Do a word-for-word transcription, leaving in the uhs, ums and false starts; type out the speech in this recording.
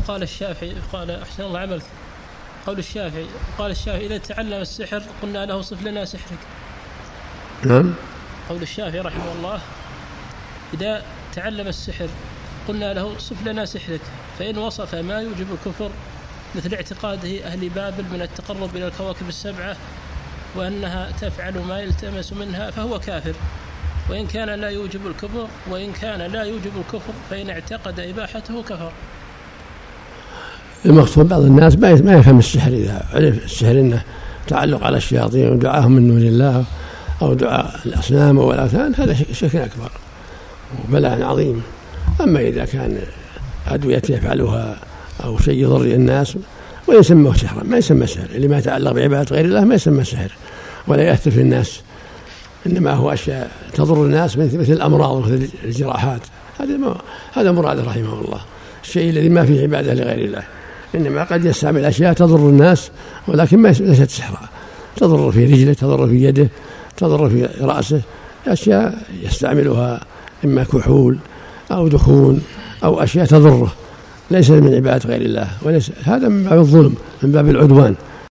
وقال الشافعي قال أحسن الله عملك قول الشافعي قال الشافعي إذا تعلم السحر قلنا له صف لنا سحرك. نعم. قول الشافعي رحمه الله إذا تعلم السحر قلنا له صف لنا سحرك، فإن وصف ما يوجب الكفر مثل اعتقاده أهل بابل من التقرب إلى الكواكب السبعة وأنها تفعل ما يلتمس منها فهو كافر، وإن كان لا يوجب الكفر وإن كان لا يوجب الكفر فإن اعتقد إباحته كفر. المقصود بعض الناس ما يفهم السحر، إذا عرف السحر إنه تعلق على الشياطين ودعاهم من دون الله أو دعاء الأصنام والأوثان، هذا شرك أكبر وبلاء عظيم. أما إذا كان أدوية يفعلها أو شيء يضر الناس ويسمى سحرا ما يسمى سحر، اللي ما يتعلق بعبادة غير الله ما يسمى سحر ولا يأثر في الناس، إنما هو أشياء تضر الناس مثل الأمراض ومثل الجراحات. هذا هذا مراد رحمه الله، الشيء الذي ما فيه عبادة لغير الله، إنما قد يستعمل أشياء تضر الناس ولكن ما ليست سحرا، تضر في رجله تضر في يده تضر في رأسه، أشياء يستعملها إما كحول أو دخون أو أشياء تضره ليس من عبادة غير الله، وليس هذا من باب الظلم من باب العدوان